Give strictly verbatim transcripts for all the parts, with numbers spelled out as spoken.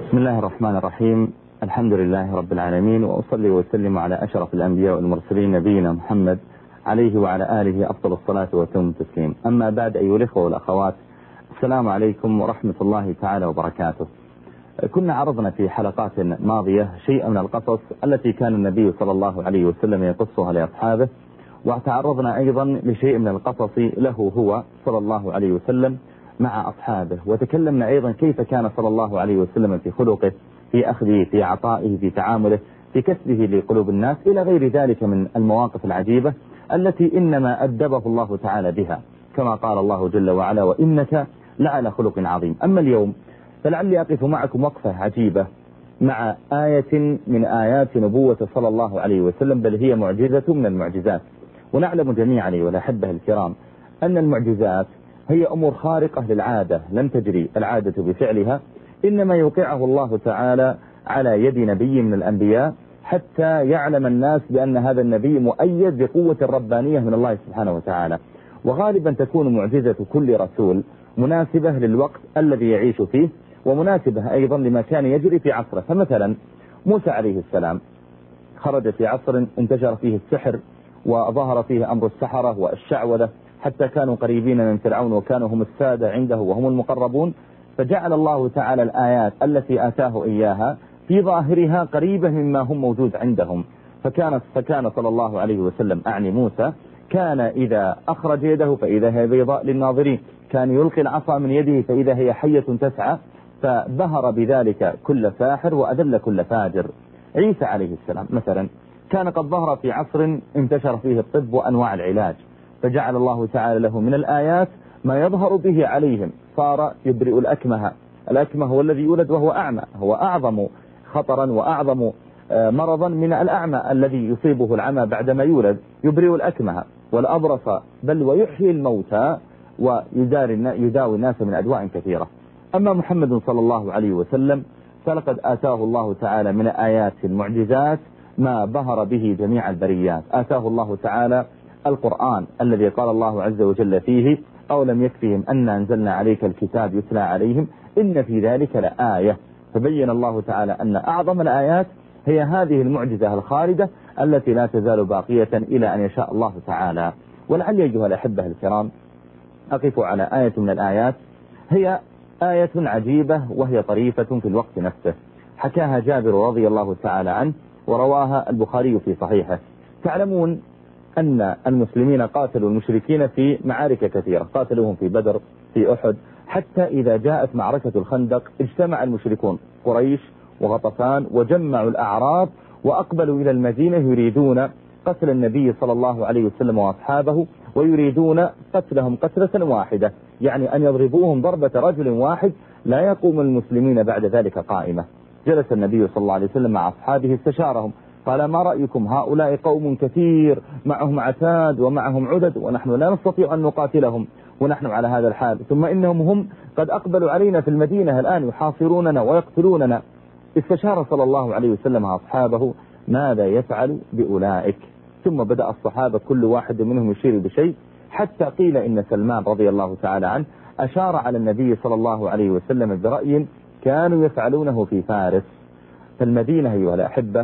بسم الله الرحمن الرحيم. الحمد لله رب العالمين، وأصلي وسلم على أشرف الأنبياء والمرسلين نبينا محمد عليه وعلى آله أفضل الصلاة وتم التسليم. أما بعد، أيها الإخوة والأخوات، السلام عليكم ورحمة الله تعالى وبركاته. كنا عرضنا في حلقات ماضية شيئا من القصص التي كان النبي صلى الله عليه وسلم يقصها لأصحابه، وتعرضنا أيضا لشيء من القصص له هو صلى الله عليه وسلم مع أصحابه، وتكلمنا أيضا كيف كان صلى الله عليه وسلم في خلقه، في أخذه، في عطائه، في تعامله، في كسبه لقلوب الناس، إلى غير ذلك من المواقف العجيبة التي إنما أدبه الله تعالى بها، كما قال الله جل وعلا: وإنك لعلى خلق عظيم. أما اليوم فلعلي أقف معكم وقفة عجيبة مع آية من آيات نبوة صلى الله عليه وسلم، بل هي معجزة من المعجزات. ونعلم جميعا والأحبة الكرام أن المعجزات هي أمور خارقة للعادة، لم تجري العادة بفعلها، إنما يوقعه الله تعالى على يد نبي من الأنبياء حتى يعلم الناس بأن هذا النبي مؤيد بقوة ربانية من الله سبحانه وتعالى. وغالبا تكون معجزة كل رسول مناسبة للوقت الذي يعيش فيه، ومناسبة أيضا لما كان يجري في عصره. فمثلا موسى عليه السلام خرج في عصر انتشر فيه السحر، وظهر فيه أمر السحرة والشعوذة، حتى كانوا قريبين من فرعون، وكانوا هم السادة عنده وهم المقربون. فجعل الله تعالى الآيات التي آتاه إياها في ظاهرها قريبة مما هم موجود عندهم. فكان, فكان صلى الله عليه وسلم أعني موسى كان إذا أخرج يده فإذا هي بيضاء للناظرين، كان يلقي العصا من يده فإذا هي حية تسعى، فبهر بذلك كل ساحر وأذل كل فاجر. عيسى عليه السلام مثلا كان قد ظهر في عصر انتشر فيه الطب وأنواع العلاج، فجعل الله تعالى له من الآيات ما يظهر به عليهم، صار يبرئ الأكمه. الأكمه هو الذي يولد وهو أعمى، هو أعظم خطرا وأعظم مرضا من الأعمى الذي يصيبه العمى بعدما يولد. يبرئ الأكمه والأبرص، بل ويحيي الموتى، ويداوي الناس من أدواء كثيرة. أما محمد صلى الله عليه وسلم فلقد آتاه الله تعالى من آيات المعجزات ما بهر به جميع البريات. آتاه الله تعالى القرآن الذي قال الله عز وجل فيه: أو لم يكفهم أن أنزلنا عليك الكتاب يتلى عليهم إن في ذلك لآية. فبين الله تعالى أن أعظم الآيات هي هذه المعجزة الخالدة التي لا تزال باقية إلى أن يشاء الله تعالى. ولعل أيها الأحبة الكرام أقف على آية من الآيات، هي آية عجيبة وهي طريفة في الوقت نفسه، حكاها جابر رضي الله تعالى عنه، ورواها البخاري في صحيحه. تعلمون أن المسلمين قاتلوا المشركين في معارك كثيرة، قاتلوهم في بدر، في أحد، حتى إذا جاءت معركة الخندق اجتمع المشركون قريش وغطفان وجمعوا الأعراب وأقبلوا إلى المدينة يريدون قتل النبي صلى الله عليه وسلم وأصحابه، ويريدون قتلهم قتلة واحدة، يعني أن يضربوهم ضربة رجل واحد لا يقوم المسلمين بعد ذلك قائمة. جلس النبي صلى الله عليه وسلم مع أصحابه استشارهم، قال: ما رأيكم؟ هؤلاء قوم كثير، معهم عتاد ومعهم عدد، ونحن لا نستطيع أن نقاتلهم ونحن على هذا الحال، ثم إنهم هم قد أقبلوا علينا في المدينة الآن يحاصروننا ويقتلوننا. استشار صلى الله عليه وسلم أصحابه ماذا يفعل بأولئك، ثم بدأ الصحابة كل واحد منهم يشير بشيء، حتى قيل إن سلمان رضي الله تعالى عنه أشار على النبي صلى الله عليه وسلم برأي كانوا يفعلونه في فارس. فالمدينة أيها الأحبة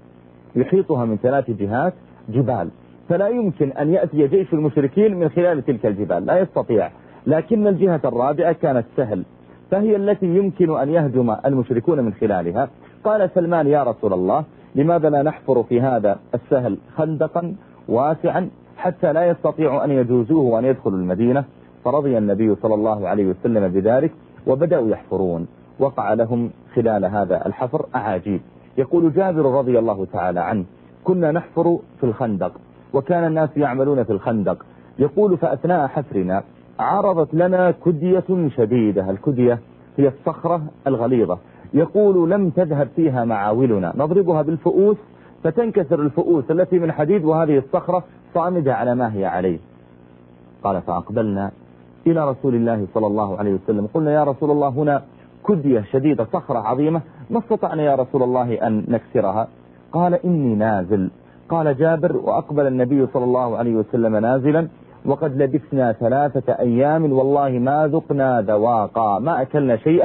يحيطها من ثلاث جهات جبال، فلا يمكن أن يأتي جيش المشركين من خلال تلك الجبال، لا يستطيع. لكن الجهة الرابعة كانت سهل، فهي التي يمكن أن يهجم المشركون من خلالها. قال سلمان: يا رسول الله، لماذا لا نحفر في هذا السهل خندقا واسعا حتى لا يستطيعوا أن يجوزوه وأن يدخلوا المدينة؟ فرضي النبي صلى الله عليه وسلم بذلك، وبدأوا يحفرون. وقع لهم خلال هذا الحفر أعاجيب. يقول جابر رضي الله تعالى عنه: كنا نحفر في الخندق وكان الناس يعملون في الخندق. يقول: فأثناء حفرنا عرضت لنا كدية شديدة. الكدية هي الصخرة الغليظة. يقول: لم تذهب فيها معاولنا، نضربها بالفؤوس فتنكسر الفؤوس التي من حديد، وهذه الصخرة صامدة على ما هي عليه. قال: فأقبلنا إلى رسول الله صلى الله عليه وسلم، قلنا: يا رسول الله، هنا كدية شديدة، صخرة عظيمة، ما استطعنا يا رسول الله أن نكسرها. قال: إني نازل. قال جابر: وأقبل النبي صلى الله عليه وسلم نازلا، وقد لبثنا ثلاثة أيام والله ما ذقنا ذواقا، ما أكلنا شيئا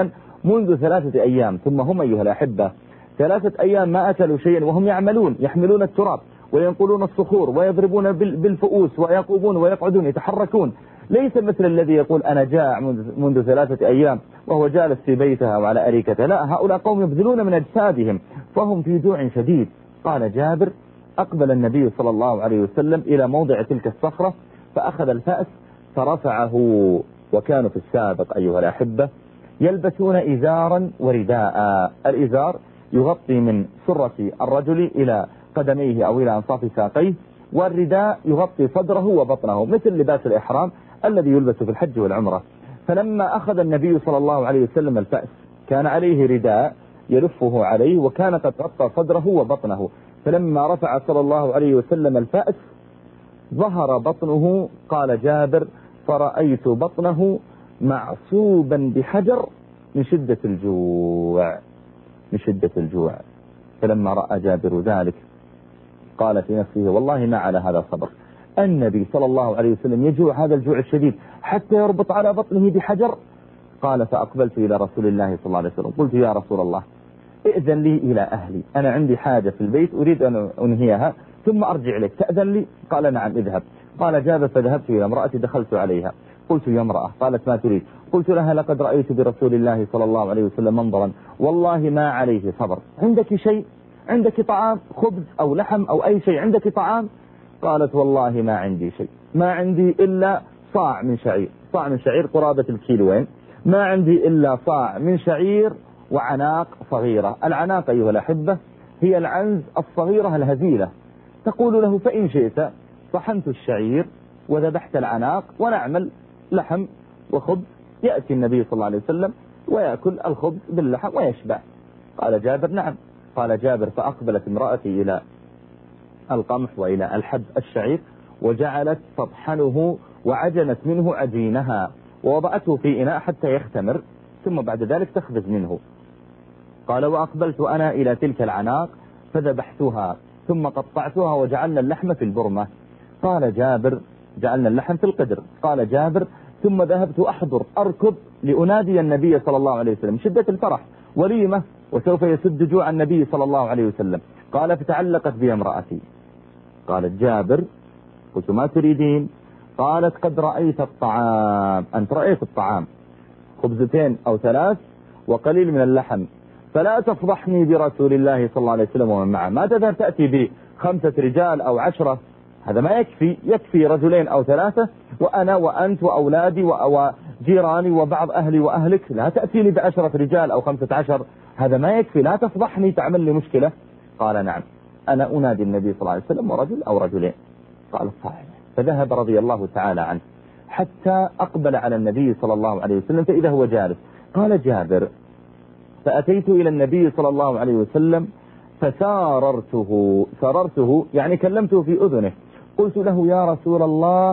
منذ ثلاثة أيام، ثم هم أيها الأحبة ثلاثة أيام ما أكلوا شيئا وهم يعملون، يحملون التراب وينقلون الصخور ويضربون بالفؤوس ويقومون ويقعدون يتحركون، ليس مثل الذي يقول أنا جاع منذ ثلاثة أيام وهو جالس في بيتها وعلى أريكته. لا، هؤلاء قوم يبذلون من أجسادهم فهم في جوع شديد. قال جابر: أقبل النبي صلى الله عليه وسلم إلى موضع تلك الصخرة فأخذ الفأس فرفعه، وكانوا في السابق أيها الأحبة يلبسون إزارا ورداء. الإزار يغطي من سرة الرجل إلى قدميه أو إلى أنصاف ساقيه، والرداء يغطي صدره وبطنه مثل لباس الإحرام الذي يلبس في الحج والعمرة. فلما أخذ النبي صلى الله عليه وسلم الفأس كان عليه رداء يلفه عليه وكان قد غطى صدره وبطنه، فلما رفع صلى الله عليه وسلم الفأس ظهر بطنه. قال جابر: فرأيت بطنه معصوبا بحجر من شدة الجوع من شدة الجوع. فلما رأى جابر ذلك قال في نفسه: والله ما على هذا صبر، النبي صلى الله عليه وسلم يجوع هذا الجوع الشديد حتى يربط على بطنه بحجر. قال: فأقبلت إلى رسول الله صلى الله عليه وسلم قلت: يا رسول الله ائذن لي إلى أهلي، أنا عندي حاجة في البيت أريد أن أنهيها ثم أرجع لك، تأذن لي؟ قال: نعم اذهب. قال جابر: فذهبت إلى امرأتي دخلت عليها قلت: يا امرأة. قالت: ما تريد؟ قلت لها: لقد رأيت برسول الله صلى الله عليه وسلم منظرا والله ما عليه صبر، عندك شيء؟ عندك طعام، خبز أو لحم أو أي شيء، عندك طعام؟ قالت: والله ما عندي شيء، ما عندي إلا صاع من شعير، صاع من شعير قرابة الكيلوين، ما عندي إلا صاع من شعير وعناق صغيرة. العناق أيها الأحبة هي العنز الصغيرة الهزيلة. تقول له: فإن شئت صحنت الشعير وذبحت العناق ونعمل لحم وخبز. يأتي النبي صلى الله عليه وسلم ويأكل الخبز باللحم ويشبع. قال جابر: نعم. قال جابر: فأقبلت امرأتي إلى القمح وإلى الحب الشعير وجعلت تطحنه وعجنت منه عجينها ووضعته في إناء حتى يختمر، ثم بعد ذلك تخبز منه. قال: وأقبلت أنا إلى تلك العناق فذبحتها ثم قطعتها وجعلنا اللحم في البرمة. قال جابر: جعلنا اللحم في القدر. قال جابر: ثم ذهبت أحضر أركض لأنادي النبي صلى الله عليه وسلم، شدة الفرح، وليمة وسوف يسد جوع النبي صلى الله عليه وسلم. قال: فتعلقت بي امرأتي. قالت جابر: قلت: ما تريدين؟ قالت: قد رأيت الطعام، أنت رأيت الطعام، خبزتين أو ثلاث وقليل من اللحم، فلا تفضحني برسول الله صلى الله عليه وسلم ومن معه، ما تذهب تأتي بي خمسة رجال أو عشرة، هذا ما يكفي، يكفي رجلين أو ثلاثة وأنا وأنت وأولادي وجيراني وبعض أهلي وأهلك، لا تأتي لي بعشرة رجال أو خمسة عشر، هذا ما يكفي، لا تفضحني تعمل لي مشكلة. قال: نعم، أنا أنادي النبي صلى الله عليه وسلم ورجل أو رجلين. قال: صحيح. فذهب رضي الله تعالى عنه حتى أقبل على النبي صلى الله عليه وسلم فإذا هو جالس. قال جابر: فأتيت إلى النبي صلى الله عليه وسلم فساررته، ساررته يعني كلمته في أذنه، قلت له: يا رسول الله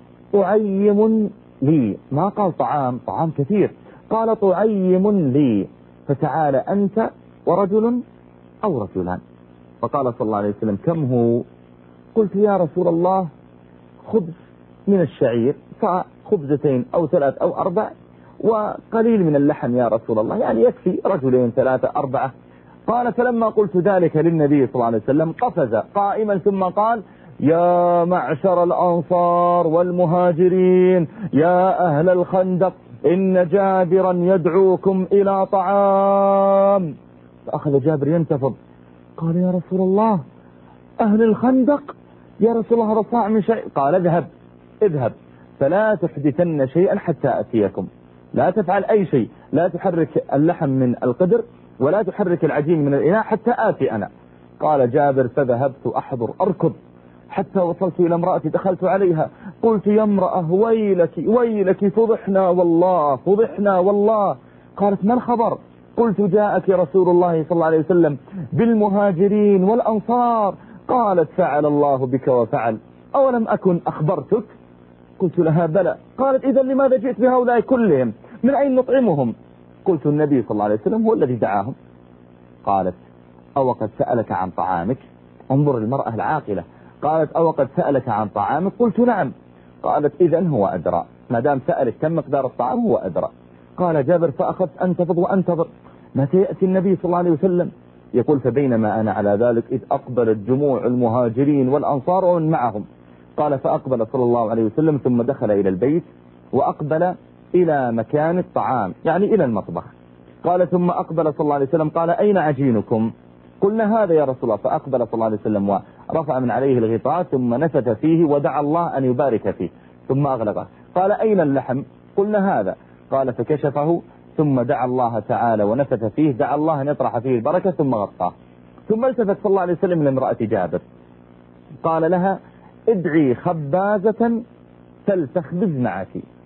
طعيم لي، ما قال طعام، طعام كثير، قال طعيم لي، فتعال أنت ورجل أو رجلان. فقال صلى الله عليه وسلم: كم هو؟ قلت: يا رسول الله خبز من الشعير، فخبزتين أو ثلاث أو أربع، وقليل من اللحم يا رسول الله، يعني يكفي رجلين ثلاثة أربعة. قال: فلما قلت ذلك للنبي صلى الله عليه وسلم قفز قائما ثم قال: يا معشر الأنصار والمهاجرين، يا أهل الخندق، إن جابرا يدعوكم إلى طعام. فأخذ جابر ينتفض، قال: يا رسول الله أهل الخندق، يا رسول الله رصاع من شيء. قال: اذهب اذهب فلا تحدثن شيئا حتى أتيكم، لا تفعل أي شيء، لا تحرك اللحم من القدر ولا تحرك العجين من الإناء حتى آتي أنا. قال جابر: فذهبت أحضر أركض حتى وصلت إلى امرأتي، دخلت عليها قلت: يا امرأة ويلك ويلك، فضحنا والله فضحنا والله. قالت: ما الخبر؟ قلت: جاءك رسول الله صلى الله عليه وسلم بالمهاجرين والأنصار. قالت: فعل الله بك وفعل، أولم أكن أخبرتك؟ قلت لها: بلى. قالت: إذا لماذا جئت بهؤلاء كلهم؟ من أين نطعمهم؟ قلت: النبي صلى الله عليه وسلم هو الذي دعاهم. قالت: أو قد سألك عن طعامك؟ انظر المرأة العاقلة، قالت: أو قد سألك عن طعامك؟ قلت: نعم. قالت: إذن هو أدرى، ما دام سألك كم مقدار الطعام هو أدرى. قال جابر فأخذت أنتفض وأنتظر متى يأتي النبي صلى الله عليه وسلم. يقول فبينما أنا على ذلك إذ أقبلت جموع المهاجرين والأنصار ومن معهم. قال فأقبل صلى الله عليه وسلم ثم دخل إلى البيت وأقبل إلى مكان الطعام يعني إلى المطبخ. قال ثم أقبل صلى الله عليه وسلم قال أين عجينكم؟ قلنا هذا يا رسول الله. فأقبل صلى الله عليه وسلم ورفع من عليه الغطاء ثم نفث فيه ودعا الله أن يبارك فيه ثم أغلقه. قال أين اللحم؟ قلنا هذا. قال فكشفه ثم دعا الله تعالى ونفث فيه دعا الله أن يطرح فيه البركة ثم غطاه. ثم التفت صلى الله عليه وسلم لامرأة جابر قال لها ادعي خبازة تلتخبز معك.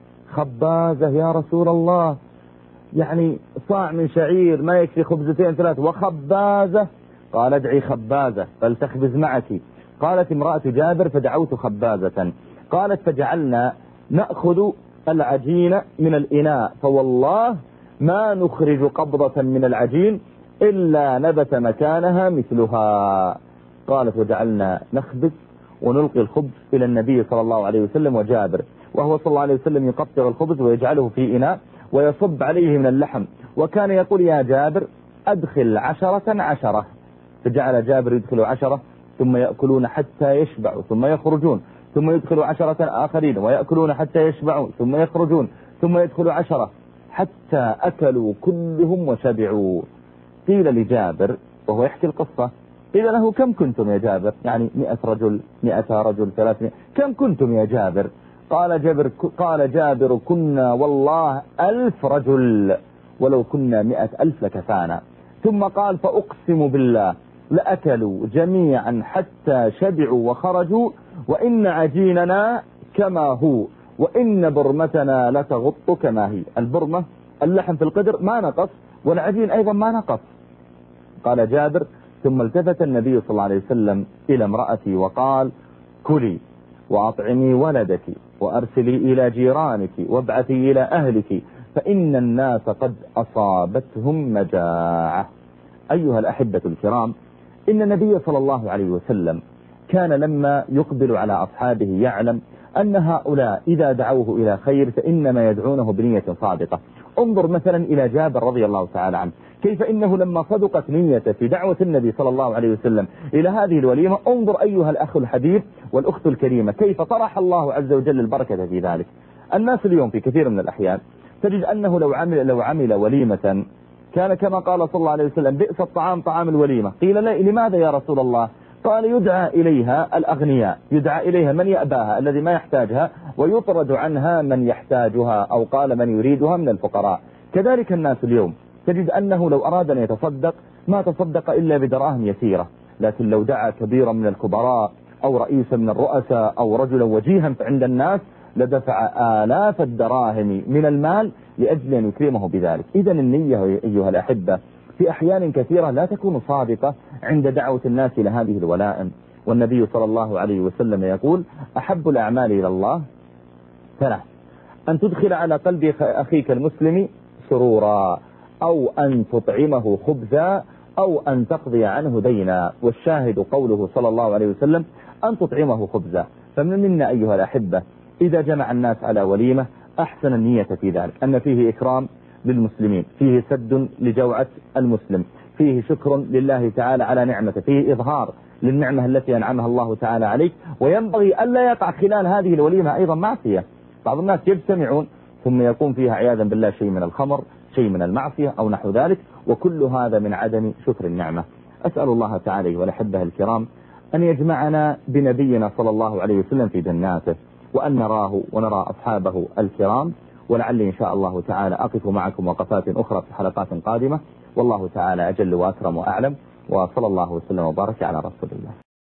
خبازة يا رسول الله يعني صاع من شعير ما يكفي خبزتين ثلاث وخبازة. قال ادعي خبازة فلتخبز معك. قالت امرأة جابر فدعوت خبازة. قالت فجعلنا نأخذ العجين من الإناء فوالله ما نخرج قبضة من العجين إلا نبت مكانها مثلها. قالت وجعلنا نخبز ونلقي الخبز إلى النبي صلى الله عليه وسلم وجابر وهو صلى الله عليه وسلم يقطع الخبز ويجعله في إناء ويصب عليه من اللحم وكان يقول يا جابر أدخل عشرة عشرة. فجعل جابر يدخل عشرة ثم يأكلون حتى يشبعوا ثم يخرجون ثم يدخل عشرة آخرين ويأكلون حتى يشبعوا ثم يخرجون ثم يدخل عشرة حتى أكلوا كلهم وشبعوا. قيل لجابر وهو يحكي القصة قيل له كم كنتم يا جابر؟ يعني مئة رجل مئة رجل ثلاثمئة كم كنتم يا جابر؟ قال جابر قال جابر كنا والله ألف رجل ولو كنا مئة ألف لكفانا. ثم قال فأقسم بالله لأكلوا جميعا حتى شبعوا وخرجوا وإن عجيننا كما هو وإن برمتنا لتغط كما هي. البرمة اللحم في القدر ما نقص والعجين أيضا ما نقص. قال جابر ثم التفت النبي صلى الله عليه وسلم إلى امرأتي وقال كلي وأطعمي ولدك وأرسلي إلى جيرانك وابعثي إلى أهلك فإن الناس قد أصابتهم مجاعة. أيها الأحبة الكرام إن النبي صلى الله عليه وسلم كان لما يقبل على أصحابه يعلم أن هؤلاء إذا دعوه إلى خير فإنما يدعونه بنية صادقة. انظر مثلا إلى جابر رضي الله تعالى عنه كيف إنه لما صدقت نيته في دعوة النبي صلى الله عليه وسلم إلى هذه الوليمة انظر أيها الأخ الحبيب والأخت الكريمة كيف طرح الله عز وجل البركة في ذلك. الناس اليوم في كثير من الأحيان تجد أنه لو عمل, لو عمل وليمة كان كما قال صلى الله عليه وسلم بئس الطعام طعام الوليمة. قيل لا لماذا يا رسول الله؟ قال يدعى إليها الأغنياء يدعى إليها من يأباها الذي ما يحتاجها ويطرد عنها من يحتاجها أو قال من يريدها من الفقراء. كذلك الناس اليوم تجد أنه لو أراد أن يتصدق ما تصدق إلا بدراهم يسيرة لكن لو دعا كبيرا من الكبراء أو رئيسا من الرؤساء أو رجلا وجيها عند الناس لدفع آلاف الدراهم من المال لأجل أن يكرمه بذلك. إذا النية أيها الأحبة في أحيان كثيرة لا تكون صادقة عند دعوة الناس إلى هذه الولائم. والنبي صلى الله عليه وسلم يقول أحب الأعمال إلى الله ثلاث: أن تدخل على قلب أخيك المسلم سرورا أو أن تطعمه خبزا أو أن تقضي عنه دينا. والشاهد قوله صلى الله عليه وسلم أن تطعمه خبزا. فمن منا أيها الأحبة إذا جمع الناس على وليمة أحسن النية في ذلك أن فيه إكرام للمسلمين فيه سد لجوعة المسلم فيه شكر لله تعالى على نعمته فيه إظهار للنعمة التي أنعمها الله تعالى عليك. وينبغي ألا يقع خلال هذه الوليمة أيضا معصية. بعض الناس يجتمعون ثم يقوم فيها عياذا بالله شيء من الخمر شيء من المعصية أو نحو ذلك وكل هذا من عدم شكر النعمة. أسأل الله تعالى والأحبة الكرام أن يجمعنا بنبينا صلى الله عليه وسلم في جناته وأن نراه ونرى أصحابه الكرام. ولعلي إن شاء الله تعالى أقف معكم وقفات أخرى في حلقات قادمة والله تعالى أجل وأكرم وأعلم وصلى الله وسلم وبارك على رسول الله.